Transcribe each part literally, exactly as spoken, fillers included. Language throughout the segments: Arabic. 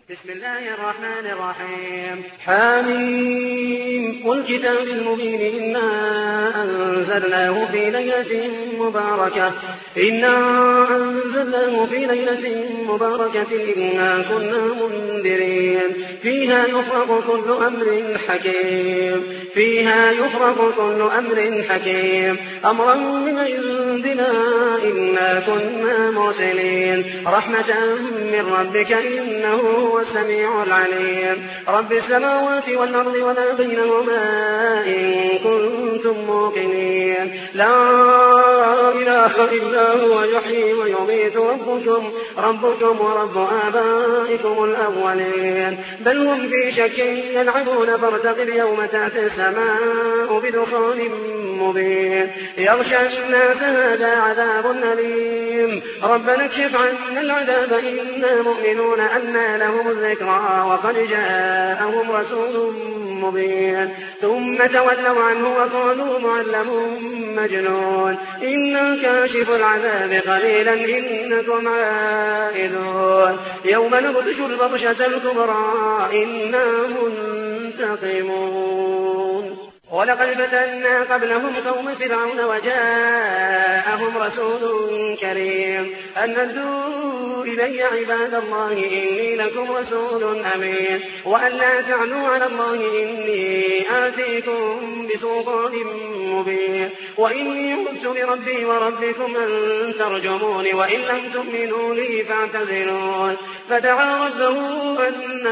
بسم الله الرحمن الرحيم. حميم والكتاب المبين إنا أنزلناه في ليلة مباركة إنا أنزلناه في ليلة مباركة إنا كنا منذرين فيها يفرق كل أمر حكيم فيها يفرق كل أمر حكيم أمرا من عندنا إنا كنا مرسلين رحمة من ربك إنه هو السميع العليم. رب السماوات والأرض وما بينهما إن كنتم موقنين لا إله إلا هو يحيي ويميت ربكم ربكم ورب آبائكم الأولين بل هم في شك يلعبون فارتقب يوم تأتي السماء بدخان مبين يغشى الناس هذا عذاب أليم ربنا اكشف عنا العذاب إنا مؤمنون أنى لهم الذكرى وقد جاءهم رسول مبين ثم تولوا عنه وقالوا معلم مجنون إنا كاشف العذاب قليلا إنكم عائدون يوم نبطش البطشة الكبرى إنا منتقمون. ولقد فتنا قبلهم قوم فرعون وجاءهم رسول كريم أن ادوا إلي عباد الله إني لكم رسول أمين وأن لا تعلوا على الله إني آتيكم بسلطان مبين وإني عذت بربي وربكم أن ترجمون وإن لم تؤمنوا لي فاعتزلون فدعا ربه أن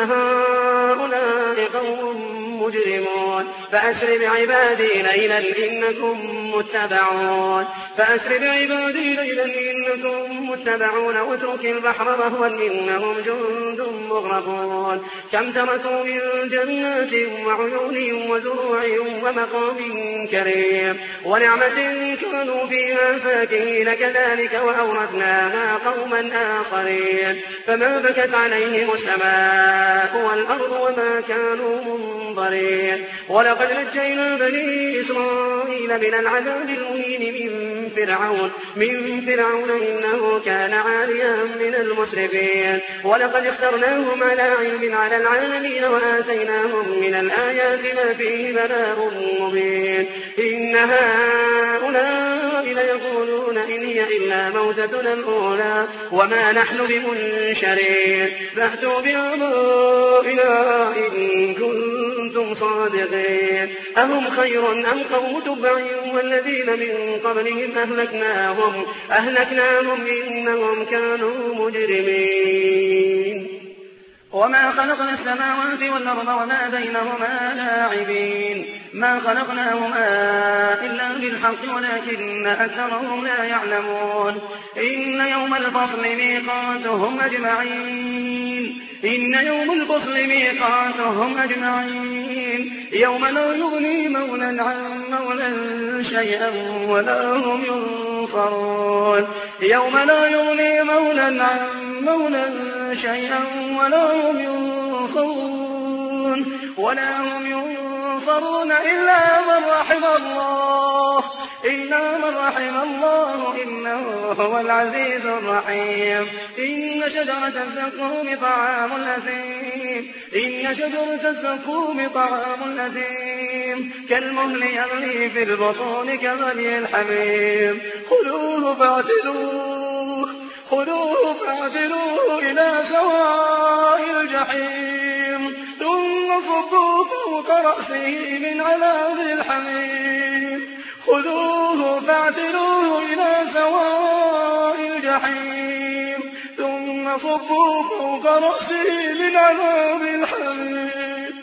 هؤلاء قوم مجرمون فأسر بعبادي ليلا إنكم متبعون فأسر بعبادي ليلا إنكم متبعون واترك البحر رهوا إنهم جند مغرقون كم تركوا من جنات وعيون وزروع ومقام كريم ونعمة كانوا فيها فاكهين كذلك وأورثناها قوما آخرين فما بكت عليهم السماء والأرض وما كانوا منظرين ولقد نجينا بني إسرائيل من العذاب المهين من فرعون من فرعون إنه كان عاليا من المسرفين ولقد اخترناهم على علم على العالمين وآتيناهم من الآيات ما فيه بلاغ مبين إن هؤلاء ليقولون إن هي إلا موتتنا الأولى وما نحن بمنشرين فأتوا بآبائنا إن كنتم صادقين أهم خير أم قوم تبع والذين من قبلهم أهلكناهم أهلكناهم إنهم كانوا مجرمين وما خلقنا السماوات والأرض وما بينهما لاعبين ما خلقناهما إلا بالحق ولكن أكثرهم لا يعلمون إن يوم الفصل ميقاتهم أجمعين إن يوم الفصل ميقاتهم أجمعين يوم لا يغني مولى عن مولى شيئا ولا هم ينصرون يوم لا يغني مولى عن مولى شيئا ولا هم ينصرون ولا هم ينصرون إلا من رحم الله إلا من رحم الله إنه هو العزيز الرحيم إن شجرة الزقوم طعام الأثيم إن شجرة الزقوم طعام الأثيم كالمهل يغلي في البطون كغلي الحميم خذوه فاعتلوه خذوه فاعتلوه إلى سواء الجحيم ثم صبوا فوق رأسه من عذاب الحميم خذوه فاعتلوه إلى سواء الجحيم ثم صبوا فوق رأسه من عذاب الحميم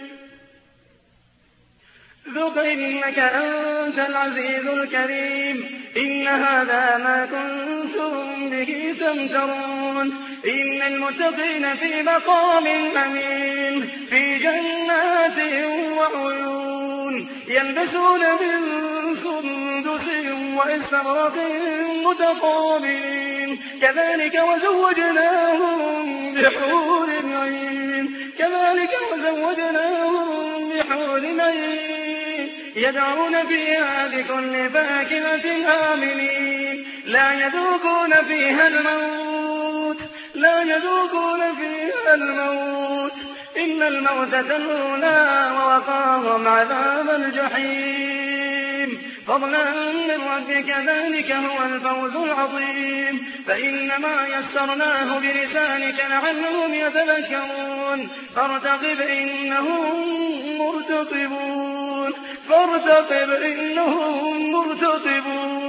ذق إنك أنت العزيز الكريم إن هذا ما كنتم به تمترون إن المتقين في مقام أمين في جنات وعيون يلبسون من سندس واستبرق متقابلين كذلك وزوجناهم بحور عين كذلك وزوجناهم بحور عين يدعون فيها بكل فاكهة آمنين لا يذوقون فيها الموت لا يذوقون فيها الموت إن الموتة الأولى ووقاهم عذاب الجحيم فضلا من ربك ذلك هو الفوز العظيم فإنما يسرناه بلسانك لعلهم يتذكرون فارتقب إنهم مرتقبون فارتقب إنهم مرتقبون